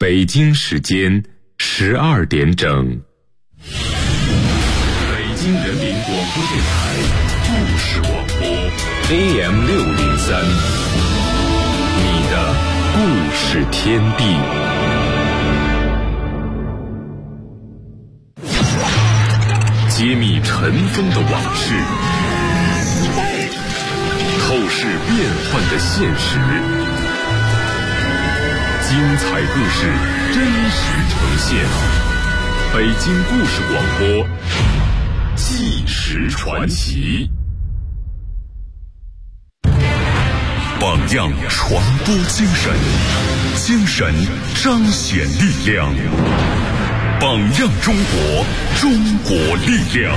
北京时间12点整。北京人民广播电台故事广播 AM603，你的故事天地。揭秘尘封的往事，透视变幻的现实，精彩故事真实呈现。北京故事广播，纪实传奇。榜样传播精神，精神彰显力量。榜样中国，中国力量。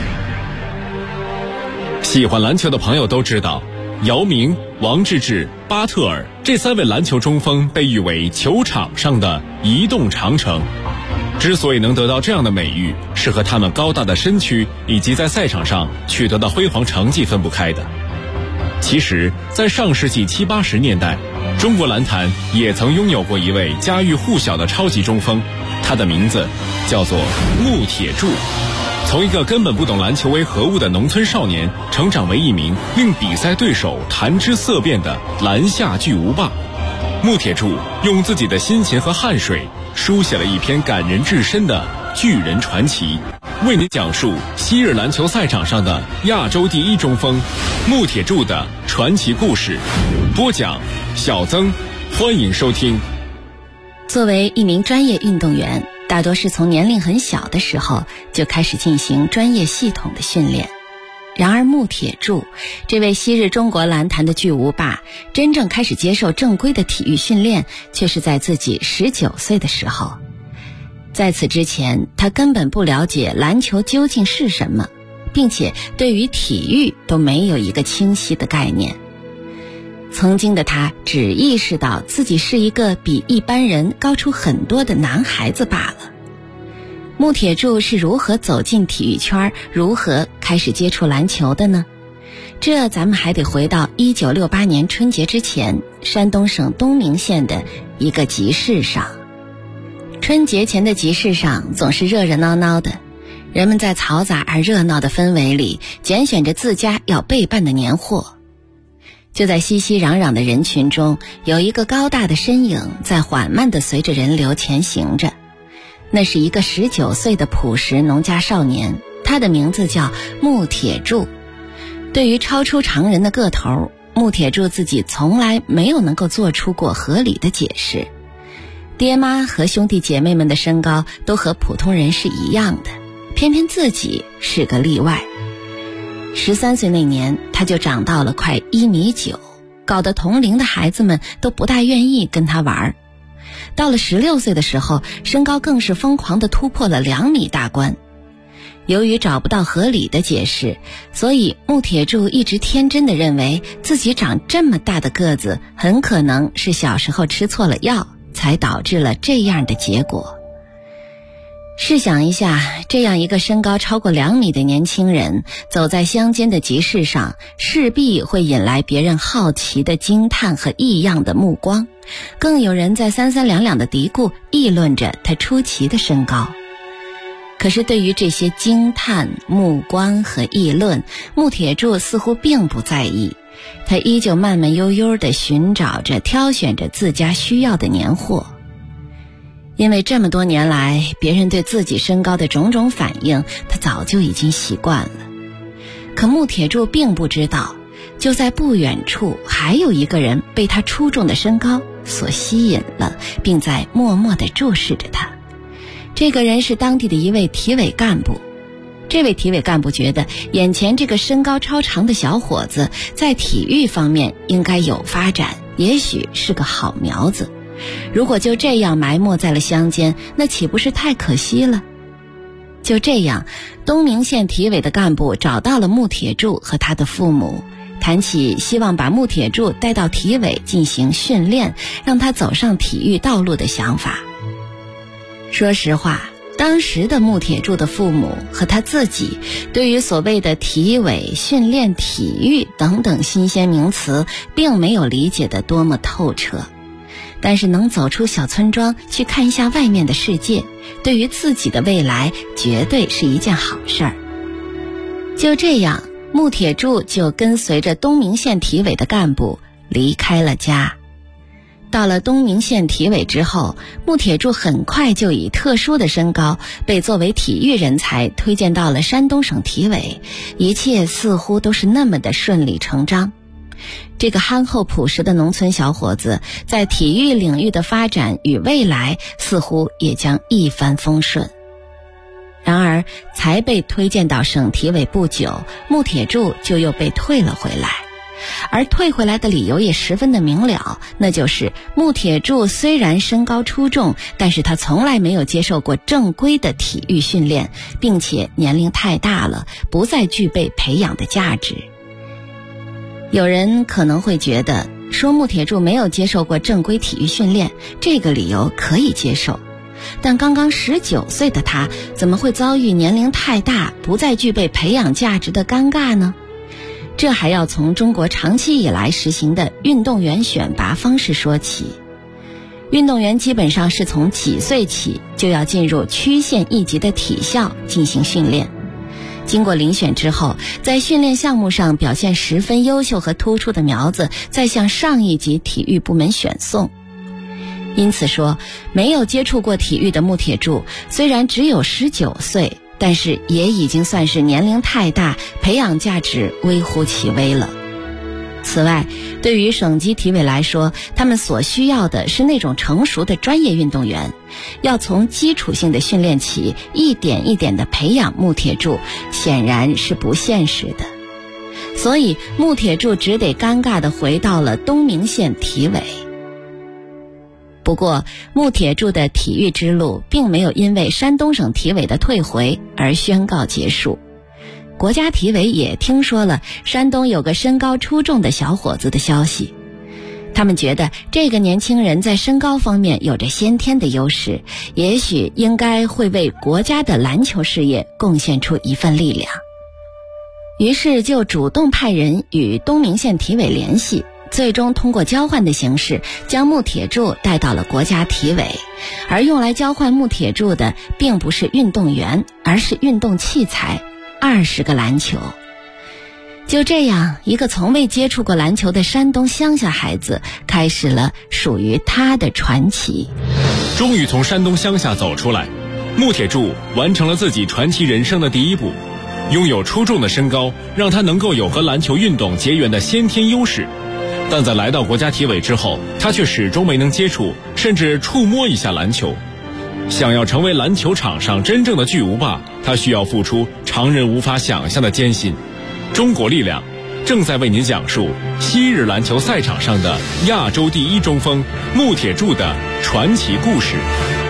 喜欢篮球的朋友都知道，姚明、王治郅、巴特尔这3位篮球中锋被誉为球场上的移动长城。之所以能得到这样的美誉，是和他们高大的身躯以及在赛场上取得的辉煌成绩分不开的。其实，在上世纪70、80年代，中国篮坛也曾拥有过一位家喻户晓的超级中锋，他的名字叫做穆铁柱。从一个根本不懂篮球为何物的农村少年，成长为一名令比赛对手谈之色变的篮下巨无霸。穆铁柱用自己的辛勤和汗水，书写了一篇感人至深的巨人传奇，为您讲述昔日篮球赛场上的亚洲第一中锋穆铁柱的传奇故事。播讲小曾，欢迎收听。 作为一名专业运动员，大多是从年龄很小的时候就开始进行专业系统的训练。然而穆铁柱这位昔日中国篮坛的巨无霸，真正开始接受正规的体育训练，却是在自己19岁的时候。在此之前，他根本不了解篮球究竟是什么，并且对于体育都没有一个清晰的概念。曾经的他只意识到自己是一个比一般人高出很多的男孩子罢了。穆铁柱是如何走进体育圈，如何开始接触篮球的呢？这咱们还得回到1968年春节之前，山东省东明县的一个集市上。春节前的集市上总是热热闹闹的，人们在嘈杂而热闹的氛围里拣选着自家要备办的年货。就在熙熙攘攘的人群中，有一个高大的身影在缓慢地随着人流前行着。那是一个19岁的朴实农家少年，他的名字叫穆铁柱。对于超出常人的个头，穆铁柱自己从来没有能够做出过合理的解释。爹妈和兄弟姐妹们的身高都和普通人是一样的，偏偏自己是个例外。13岁那年，他就长到了快1.9米，搞得同龄的孩子们都不大愿意跟他玩。到了16岁的时候，身高更是疯狂地突破了2米大关。由于找不到合理的解释，所以穆铁柱一直天真地认为自己长这么大的个子，很可能是小时候吃错了药，才导致了这样的结果。试想一下，这样一个身高超过2米的年轻人，走在乡间的集市上，势必会引来别人好奇的惊叹和异样的目光，更有人在三三两两的嘀咕议论着他出奇的身高。可是对于这些惊叹、目光和议论，穆铁柱似乎并不在意，他依旧慢慢悠悠地寻找着、挑选着自家需要的年货。因为这么多年来，别人对自己身高的种种反应，他早就已经习惯了。可穆铁柱并不知道，就在不远处还有一个人被他出众的身高所吸引了，并在默默地注视着他。这个人是当地的一位体委干部。这位体委干部觉得，眼前这个身高超长的小伙子在体育方面应该有发展，也许是个好苗子。如果就这样埋没在了乡间，那岂不是太可惜了？就这样，东明县体委的干部找到了穆铁柱和他的父母，谈起希望把穆铁柱带到体委进行训练，让他走上体育道路的想法。说实话，当时的穆铁柱的父母和他自己，对于所谓的体委、训练、体育等等新鲜名词，并没有理解得多么透彻。 但是能走出小村庄去看一下外面的世界，对于自己的未来绝对是一件好事儿。就这样，穆铁柱就跟随着东明县体委的干部离开了家。到了东明县体委之后，穆铁柱很快就以特殊的身高被作为体育人才推荐到了山东省体委，一切似乎都是那么的顺理成章。这个憨厚朴实的农村小伙子在体育领域的发展与未来似乎也将一帆风顺。然而才被推荐到省体委不久，穆铁柱就又被退了回来，而退回来的理由也十分的明了，那就是穆铁柱虽然身高出众，但是他从来没有接受过正规的体育训练，并且年龄太大了，不再具备培养的价值。有人可能会觉得说穆铁柱没有接受过正规体育训练，这个理由可以接受，但刚刚19岁的他怎么会遭遇年龄太大不再具备培养价值的尴尬呢？这还要从中国长期以来实行的运动员选拔方式说起。运动员基本上是从几岁起就要进入区县一级的体校进行训练，经过遴选之后，在训练项目上表现十分优秀和突出的苗子再向上一级体育部门选送。因此说，没有接触过体育的穆铁柱虽然只有19岁，但是也已经算是年龄太大，培养价值微乎其微了。此外，对于省级体委来说，他们所需要的是那种成熟的专业运动员，要从基础性的训练起，一点一点地培养穆铁柱，显然是不现实的。所以穆铁柱只得尴尬地回到了东明县体委。不过穆铁柱的体育之路并没有因为山东省体委的退回而宣告结束。国家体委也听说了山东有个身高出众的小伙子的消息，他们觉得这个年轻人在身高方面有着先天的优势，也许应该会为国家的篮球事业贡献出一份力量。于是就主动派人与东明县体委联系，最终通过交换的形式将穆铁柱带到了国家体委，而用来交换穆铁柱的并不是运动员，而是运动器材，20个篮球。就这样，一个从未接触过篮球的山东乡下孩子开始了属于他的传奇。 终于从山东乡下走出来，穆铁柱完成了自己传奇人生的第一步。拥有出众的身高，让他能够有和篮球运动结缘的先天优势，但在来到国家体委之后，他却始终没能接触甚至触摸一下篮球。想要成为篮球场上真正的巨无霸，他需要付出常人无法想象的艰辛。中国力量正在为您讲述昔日篮球赛场上的亚洲第一中锋穆铁柱的传奇故事。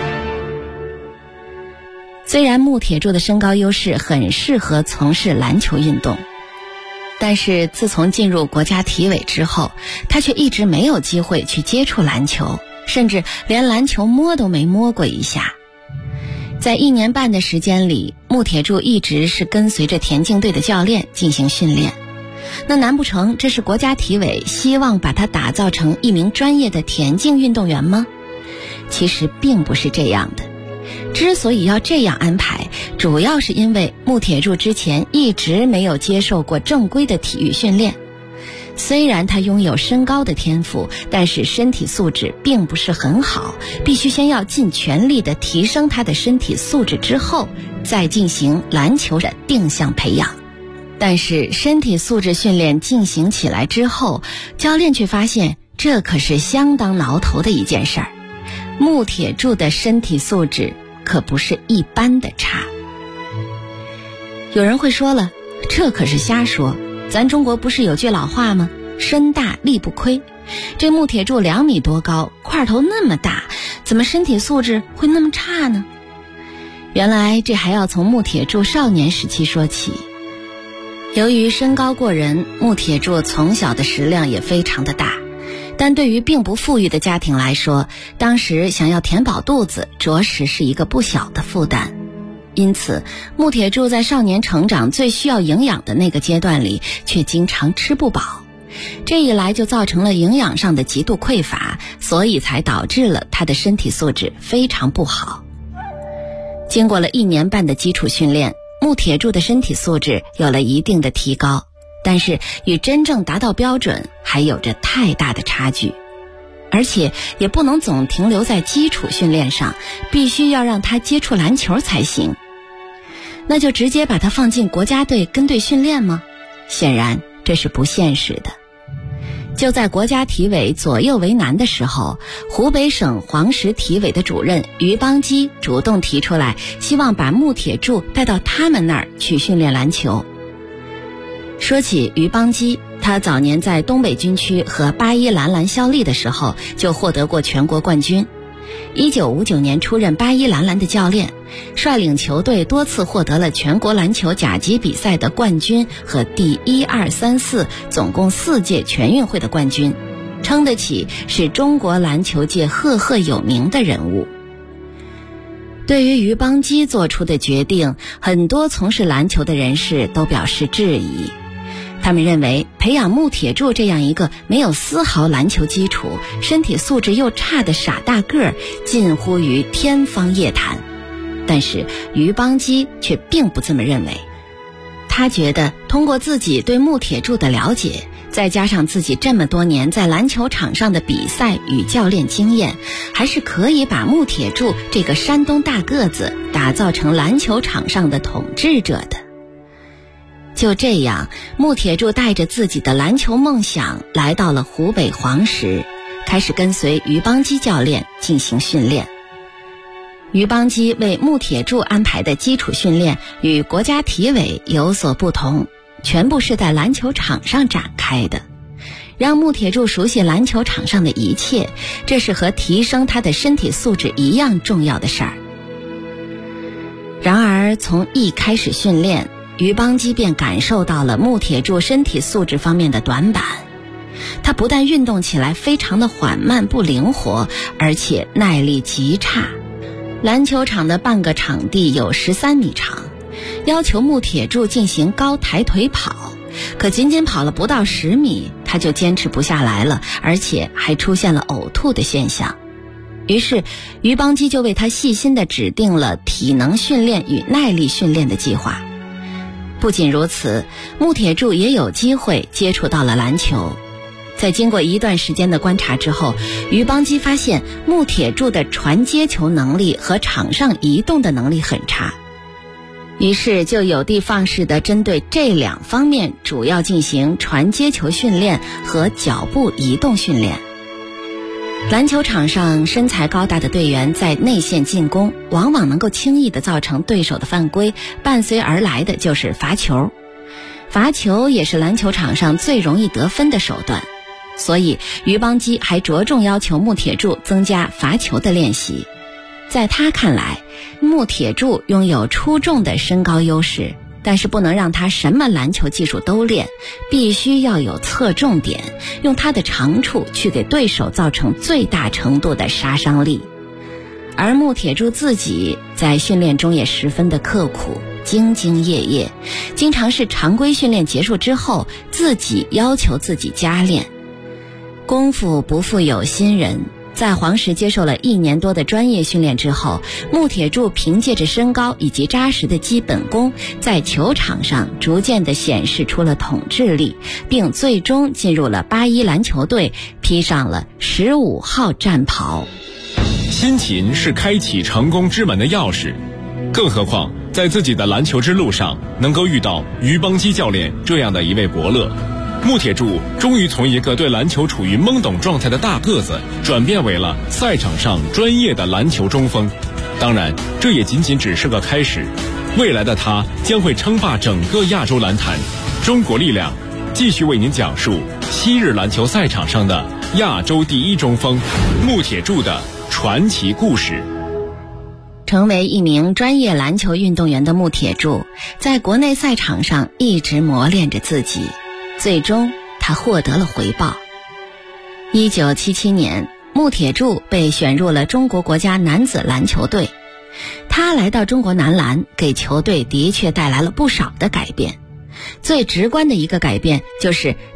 虽然穆铁柱的身高优势很适合从事篮球运动，但是自从进入国家体委之后，他却一直没有机会去接触篮球，甚至连篮球摸都没摸过一下。在1年半的时间里，穆铁柱一直是跟随着田径队的教练进行训练。那难不成这是国家体委希望把他打造成一名专业的田径运动员吗？其实并不是这样的。之所以要这样安排，主要是因为穆铁柱之前一直没有接受过正规的体育训练。虽然他拥有身高的天赋，但是身体素质并不是很好，必须先要尽全力地提升他的身体素质之后，再进行篮球的定向培养。但是身体素质训练进行起来之后，教练却发现这可是相当挠头的一件事儿。穆铁柱的身体素质可不是一般的差。有人会说了，这可是瞎说，咱中国不是有句老话吗？身大力不亏。这穆铁柱2米多高，块头那么大，怎么身体素质会那么差呢？原来这还要从穆铁柱少年时期说起。由于身高过人，穆铁柱从小的食量也非常的大，但对于并不富裕的家庭来说，当时想要填饱肚子着实是一个不小的负担。因此穆铁柱在少年成长最需要营养的那个阶段里却经常吃不饱，这一来就造成了营养上的极度匮乏， 所以才导致了他的身体素质非常不好。经过了1年半的基础训练，穆铁柱的身体素质有了一定的提高，但是与真正达到标准还有着太大的差距。而且也不能总停留在基础训练上，必须要让他接触篮球才行。那就直接把他放进国家队跟队训练吗？显然这是不现实的。就在国家体委左右为难的时候，湖北省黄石体委的主任于邦基主动提出来，希望把穆铁柱带到他们那儿去训练篮球。说起于邦基，他早年在东北军区和八一男篮效力的时候就获得过全国冠军。1959年出任八一男篮的教练，率领球队多次获得了全国篮球甲级比赛的冠军和第1、2、3、4总共4届全运会的冠军，称得起是中国篮球界赫赫有名的人物。对于于邦基做出的决定，很多从事篮球的人士都表示质疑。他们认为培养穆铁柱这样一个没有丝毫篮球基础、身体素质又差的傻大个儿，近乎于天方夜谭。但是于邦基却并不这么认为。他觉得通过自己对穆铁柱的了解，再加上自己这么多年在篮球场上的比赛与教练经验，还是可以把穆铁柱这个山东大个子打造成篮球场上的统治者的。就这样，穆铁柱带着自己的篮球梦想来到了湖北黄石，开始跟随于邦基教练进行训练。于邦基为穆铁柱安排的基础训练与国家体委有所不同，全部是在篮球场上展开的，让穆铁柱熟悉篮球场上的一切，这是和提升他的身体素质一样重要的事儿。然而从一开始训练，于邦基便感受到了穆铁柱身体素质方面的短板。他不但运动起来非常的缓慢不灵活，而且耐力极差。篮球场的半个场地有13米长，要求穆铁柱进行高抬腿跑，可仅仅跑了不到10米，他就坚持不下来了，而且还出现了呕吐的现象。于是于邦基就为他细心地指定了体能训练与耐力训练的计划。不仅如此，穆铁柱也有机会接触到了篮球。在经过一段时间的观察之后，于邦基发现穆铁柱的传接球能力和场上移动的能力很差，于是就有的放矢地针对这2方面主要进行传接球训练和脚步移动训练。篮球场上身材高大的队员在内线进攻，往往能够轻易地造成对手的犯规，伴随而来的就是罚球。罚球也是篮球场上最容易得分的手段，所以于邦基还着重要求穆铁柱增加罚球的练习。在他看来，穆铁柱拥有出众的身高优势，但是不能让他什么篮球技术都练，必须要有侧重点，用他的长处去给对手造成最大程度的杀伤力。而穆铁柱自己在训练中也十分的刻苦，兢兢业业，经常是常规训练结束之后，自己要求自己加练。功夫不负有心人，在黄石接受了1年多的专业训练之后，穆铁柱凭借着身高以及扎实的基本功，在球场上逐渐地显示出了统治力，并最终进入了81篮球队，披上了15号战袍。 辛勤是开启成功之门的钥匙，更何况在自己的篮球之路上能够遇到于邦基教练这样的一位伯乐，穆铁柱终于从一个对篮球处于懵懂状态的大个子，转变为了赛场上专业的篮球中锋。当然，这也仅仅只是个开始，未来的他将会称霸整个亚洲篮坛。中国力量继续为您讲述昔日篮球赛场上的亚洲第一中锋穆铁柱的传奇故事。 成为一名专业篮球运动员的穆铁柱，在国内赛场上一直磨练着自己，最终他获得了回报。1977年，穆铁柱被选入了中国国家男子篮球队。他来到中国男篮，给球队的确带来了不少的改变。最直观的一个改变就是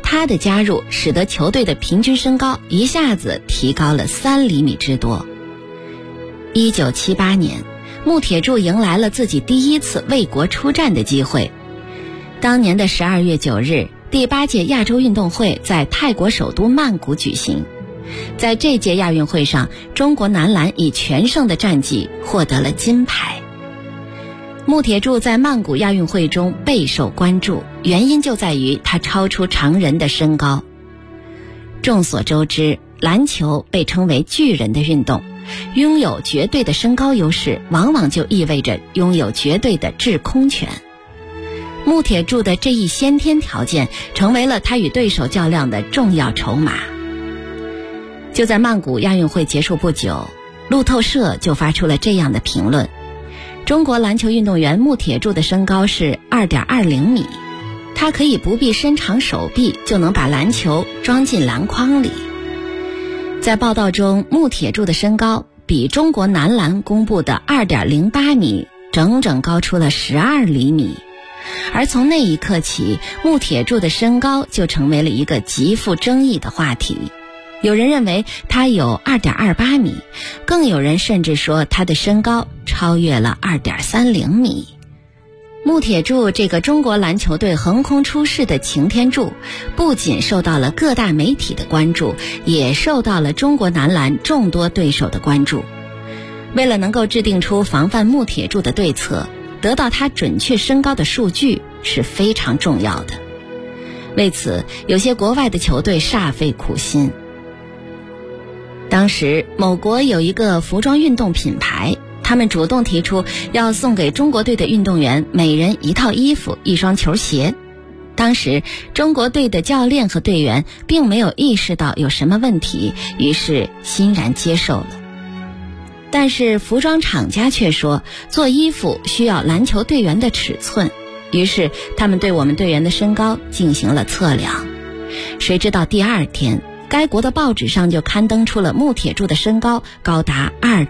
他的加入使得球队的平均身高一下子提高了3厘米之多。1978年，穆铁柱迎来了自己第一次为国出战的机会。当年的12月9日，第8届亚洲运动会在泰国首都曼谷举行。在这届亚运会上，中国男篮以全胜的战绩获得了金牌。穆铁柱在曼谷亚运会中备受关注，原因就在于他超出常人的身高。众所周知，篮球被称为巨人的运动，拥有绝对的身高优势，往往就意味着拥有绝对的制空权。穆铁柱的这一先天条件成为了他与对手较量的重要筹码。就在曼谷亚运会结束不久，路透社就发出了这样的评论：中国篮球运动员穆铁柱的身高是 2.20 米，他可以不必伸长手臂就能把篮球装进篮筐里。在报道中，穆铁柱的身高比中国男篮公布的 2.08 米整整高出了12厘米。而从那一刻起，穆铁柱的身高就成为了一个极富争议的话题。有人认为他有 2.28 米，更有人甚至说他的身高超越了 2.30 米。穆铁柱这个中国篮球队横空出世的擎天柱，不仅受到了各大媒体的关注，也受到了中国男篮众多对手的关注。为了能够制定出防范穆铁柱的对策，得到他准确身高的数据是非常重要的。为此，有些国外的球队煞费苦心。当时，某国有一个服装运动品牌，他们主动提出要送给中国队的运动员每人一套衣服、一双球鞋。当时，中国队的教练和队员并没有意识到有什么问题，于是欣然接受了。但是服装厂家却说，做衣服需要篮球队员的尺寸，于是他们对我们队员的身高进行了测量。谁知道第二天，该国的报纸上就刊登出了穆铁柱的身高高达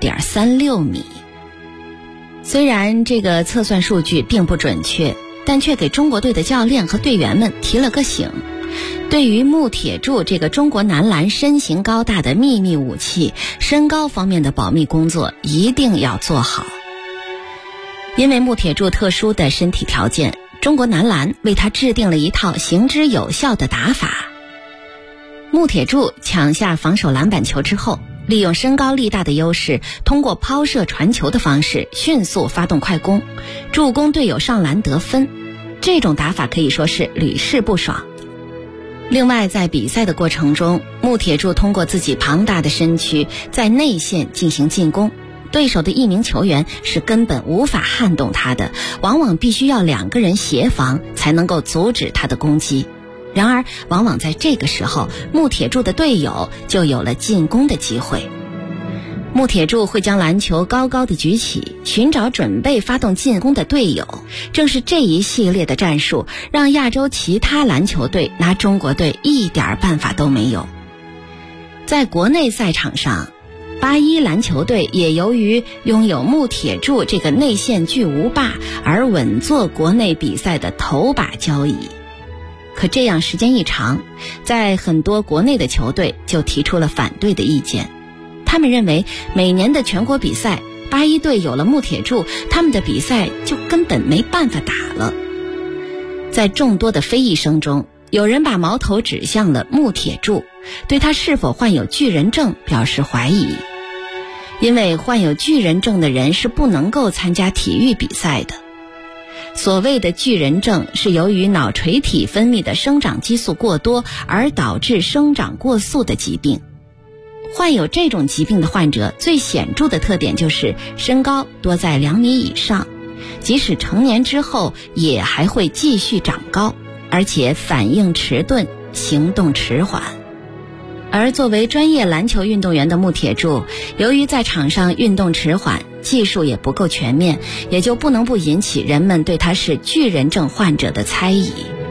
2.36 米。虽然这个测算数据并不准确，但却给中国队的教练和队员们提了个醒。对于穆铁柱这个中国男篮身形高大的秘密武器，身高方面的保密工作一定要做好。因为穆铁柱特殊的身体条件，中国男篮为他制定了一套行之有效的打法。穆铁柱抢下防守篮板球之后，利用身高力大的优势，通过抛射传球的方式迅速发动快攻，助攻队友上篮得分。这种打法可以说是屡试不爽。另外，在比赛的过程中，穆铁柱通过自己庞大的身躯在内线进行进攻，对手的一名球员是根本无法撼动他的，往往必须要2个人协防才能够阻止他的攻击。然而，往往在这个时候，穆铁柱的队友就有了进攻的机会。穆铁柱会将篮球高高的举起，寻找准备发动进攻的队友。正是这一系列的战术，让亚洲其他篮球队拿中国队一点办法都没有。在国内赛场上，81篮球队也由于拥有穆铁柱这个内线巨无霸而稳坐国内比赛的头把交椅。可这样时间一长，在很多国内的球队就提出了反对的意见。他们认为每年的全国比赛，81队有了穆铁柱，他们的比赛就根本没办法打了。在众多的非议声中，有人把矛头指向了穆铁柱，对他是否患有巨人症表示怀疑。因为患有巨人症的人是不能够参加体育比赛的。所谓的巨人症是由于脑垂体分泌的生长激素过多而导致生长过速的疾病。患有这种疾病的患者最显著的特点就是身高多在2米以上，即使成年之后也还会继续长高，而且反应迟钝，行动迟缓。而作为专业篮球运动员的穆铁柱，由于在场上运动迟缓，技术也不够全面，也就不能不引起人们对他是巨人症患者的猜疑。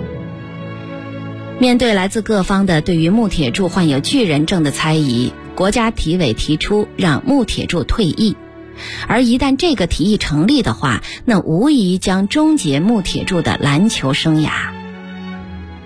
面对来自各方的对于穆铁柱患有巨人症的猜疑，国家体委提出让穆铁柱退役。而一旦这个提议成立的话，那无疑将终结穆铁柱的篮球生涯。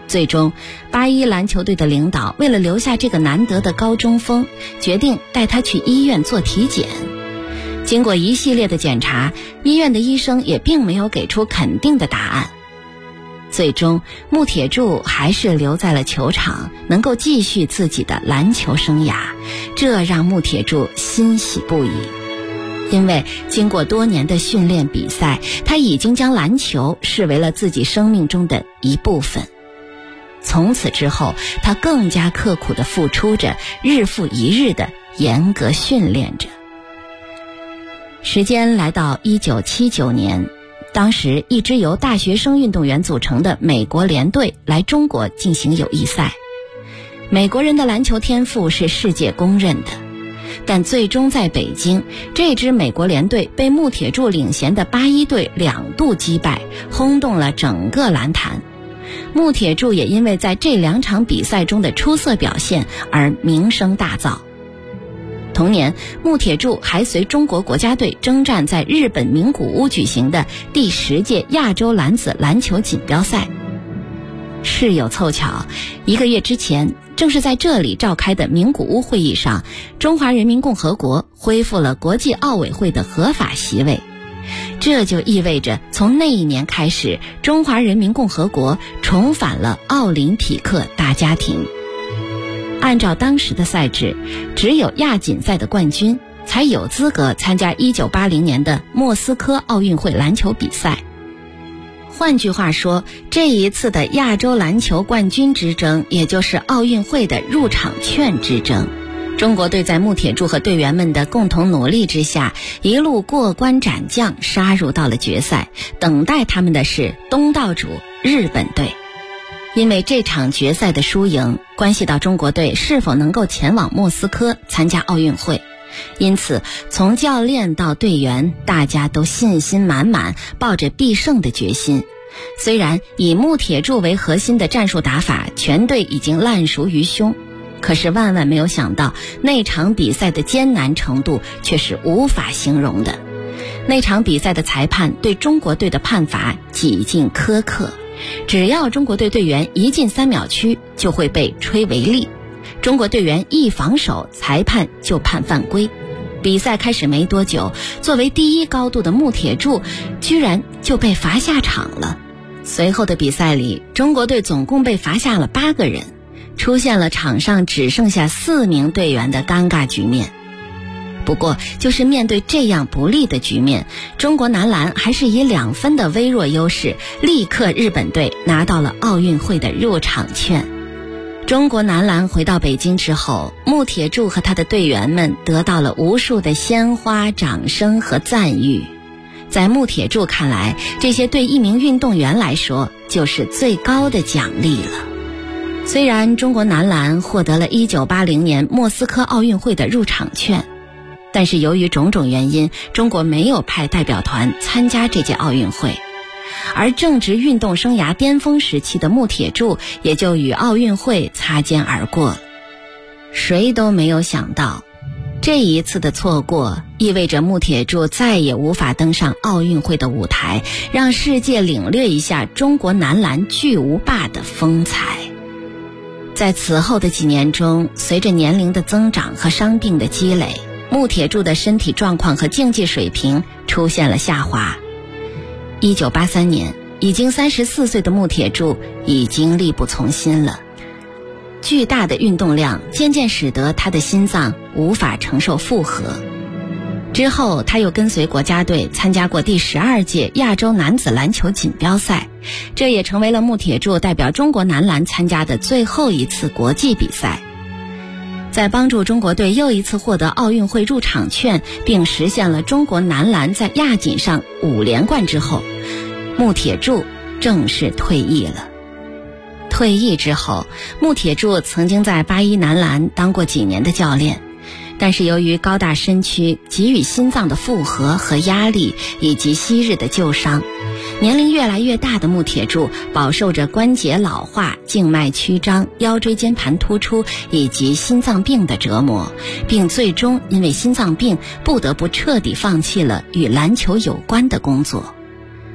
最终81篮球队的领导为了留下这个难得的高中锋，决定带他去医院做体检。经过一系列的检查，医院的医生也并没有给出肯定的答案。最终穆铁柱还是留在了球场，能够继续自己的篮球生涯，这让穆铁柱欣喜不已。因为经过多年的训练比赛，他已经将篮球视为了自己生命中的一部分。从此之后，他更加刻苦地付出着，日复一日地严格训练着。时间来到1979年，当时一支由大学生运动员组成的美国联队来中国进行友谊赛。美国人的篮球天赋是世界公认的，但最终在北京，这支美国联队被穆铁柱领衔的81队2度击败，轰动了整个篮坛。穆铁柱也因为在这2场比赛中的出色表现而名声大噪。同年，穆铁柱还随中国国家队征战在日本名古屋举行的第10届亚洲男子篮球锦标赛。事有凑巧，1个月之前，正是在这里召开的名古屋会议上，中华人民共和国恢复了国际奥委会的合法席位。这就意味着从那一年开始，中华人民共和国重返了奥林匹克大家庭。按照当时的赛制，只有亚锦赛的冠军才有资格参加1980年的莫斯科奥运会篮球比赛。换句话说，这一次的亚洲篮球冠军之争，也就是奥运会的入场券之争，中国队在穆铁柱和队员们的共同努力之下，一路过关斩将，杀入到了决赛。等待他们的是东道主日本队。因为这场决赛的输赢关系到中国队是否能够前往莫斯科参加奥运会，因此从教练到队员，大家都信心满满，抱着必胜的决心。虽然以穆铁柱为核心的战术打法，全队已经烂熟于胸，可是万万没有想到，那场比赛的艰难程度却是无法形容的。那场比赛的裁判对中国队的判罚几近苛刻，只要中国队队员一进3秒区，就会被吹违例。中国队员一防守，裁判就判犯规。比赛开始没多久，作为第1高度的穆铁柱居然就被罚下场了。随后的比赛里，中国队总共被罚下了8个人，出现了场上只剩下4名队员的尴尬局面。不过就是面对这样不利的局面，中国男篮还是以2分的微弱优势，力克日本队，拿到了奥运会的入场券。中国男篮回到北京之后，穆铁柱和他的队员们得到了无数的鲜花、掌声和赞誉。在穆铁柱看来，这些对一名运动员来说就是最高的奖励了。虽然中国男篮获得了1980年莫斯科奥运会的入场券，但是由于种种原因，中国没有派代表团参加这届奥运会，而正值运动生涯巅峰时期的穆铁柱也就与奥运会擦肩而过了。谁都没有想到，这一次的错过意味着穆铁柱再也无法登上奥运会的舞台，让世界领略一下中国男篮巨无霸的风采。在此后的几年中，随着年龄的增长和伤病的积累，穆铁柱的身体状况和竞技水平出现了下滑。1983年，已经34岁的穆铁柱已经力不从心了。巨大的运动量渐渐使得他的心脏无法承受负荷。之后他又跟随国家队参加过第12届亚洲男子篮球锦标赛，这也成为了穆铁柱代表中国男篮参加的最后一次国际比赛。在帮助中国队又一次获得奥运会入场券，并实现了中国男篮在亚锦上5连冠之后，穆铁柱正式退役了。退役之后，穆铁柱曾经在81男篮当过几年的教练，但是由于高大身躯给予心脏的负荷和压力，以及昔日的旧伤，年龄越来越大的穆铁柱饱受着关节老化、静脉曲张、腰椎间盘突出以及心脏病的折磨，并最终因为心脏病不得不彻底放弃了与篮球有关的工作。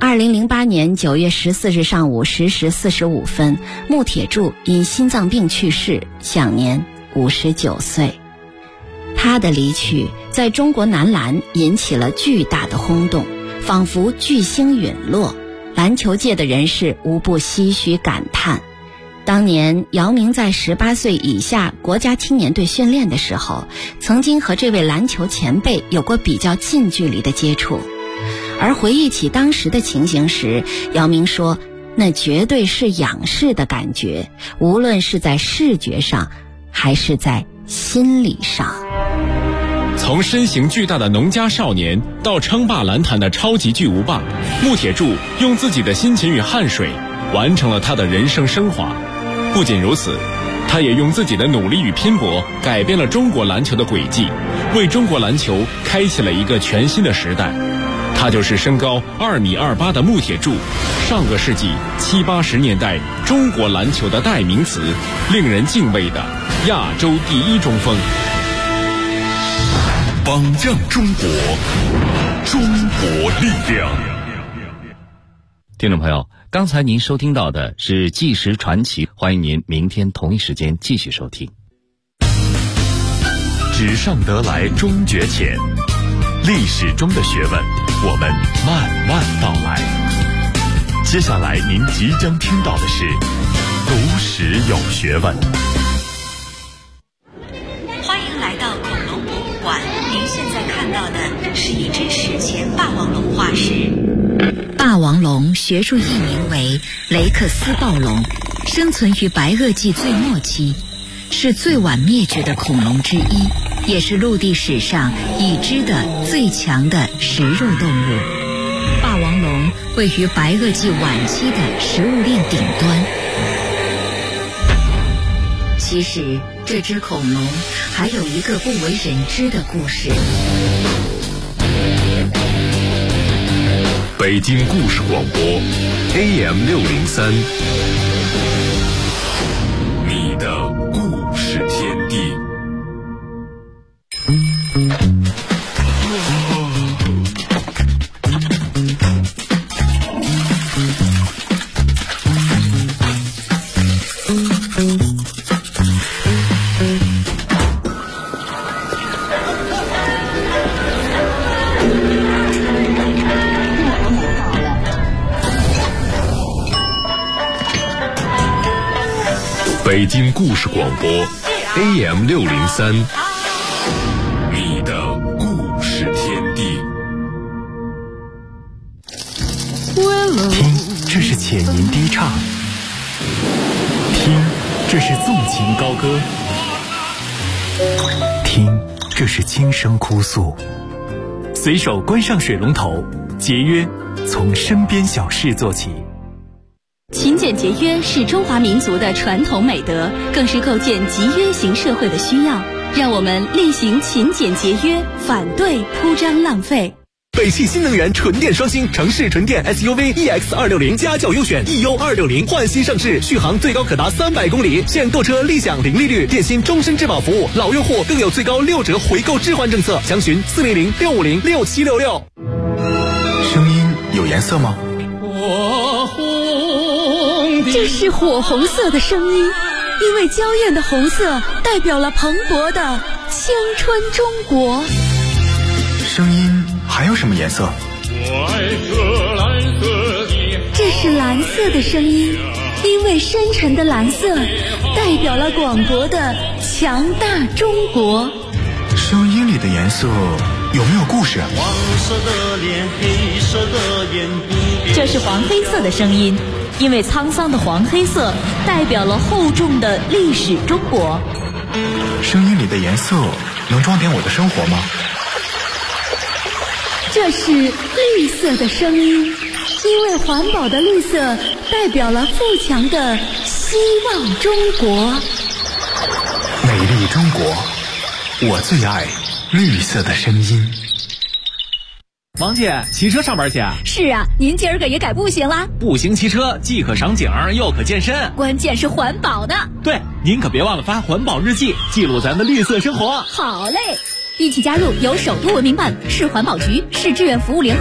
2008年9月14日上午10时45分，穆铁柱因心脏病去世，享年59岁。他的离去在中国男篮引起了巨大的轰动，仿佛巨星陨落，篮球界的人士无不唏嘘感叹。当年姚明在18岁以下国家青年队训练的时候，曾经和这位篮球前辈有过比较近距离的接触。而回忆起当时的情形时，姚明说，那绝对是仰视的感觉，无论是在视觉上还是在心理上。 从身形巨大的农家少年到称霸篮坛的超级巨无霸，穆铁柱用自己的辛勤与汗水完成了他的人生升华。不仅如此，他也用自己的努力与拼搏改变了中国篮球的轨迹，为中国篮球开启了一个全新的时代。他就是身高2.28米的穆铁柱，上个世纪70、80年代中国篮球的代名词，令人敬畏的亚洲第一中锋。 榜样中国，中国力量。 听众朋友，刚才您收听到的是纪实传奇，欢迎您明天同一时间继续收听。 纸上得来终觉浅，历史中的学问，我们慢慢道来。接下来您即将听到的是读史有学问。 欢迎来到恐龙博物馆，您现在看到的是一只史前霸王龙化石。 霸王龙学术译名为雷克斯暴龙，生存于白垩纪最末期，是最晚灭绝的恐龙之一，也是陆地史上已知的最强的食肉动物。霸王龙位于白垩纪晚期的食物链顶端。其实这只恐龙还有一个不为人知的故事。 北京故事广播 AM603， 你的故事天地。北京故事广播 AM603， 你的故事天地。 听，这是浅吟低唱；听，这是纵情高歌；听，这是轻声哭诉。随手关上水龙头，节约从身边小事做起。 勤俭节约是中华民族的传统美德，更是构建集约型社会的需要。让我们厉行勤俭节约，反对铺张浪费。 北汽新能源纯电双星城市纯电 SUV EX260家轿优选 EU260焕新上市，续航最高可达300公里，现购车立享零利率，电信终身质保服务，老用户更有最高6折回购置换政策。详询400-650-6766。 声音有颜色吗？ 这是火红色的声音，因为娇艳的红色代表了蓬勃的青春中国。 声音还有什么颜色？ 这是蓝色的声音，因为深沉的蓝色代表了广博的强大中国。 声音里的颜色有没有故事？ 黄色的脸，黑色的眼， 这是黄黑色的声音，因为沧桑的黄黑色代表了厚重的历史中国。 声音里的颜色能装点我的生活吗？ 这是绿色的声音，因为环保的绿色代表了富强的希望中国。 美丽中国，我最爱绿色的声音。 王姐，骑车上班去啊？ 是啊，您今儿个也改步行啦？ 步行骑车既可赏景又可健身， 关键是环保的。 对，您可别忘了发环保日记，记录咱的绿色生活。 好嘞，一起加入由首都文明办、市环保局、市志愿服务联合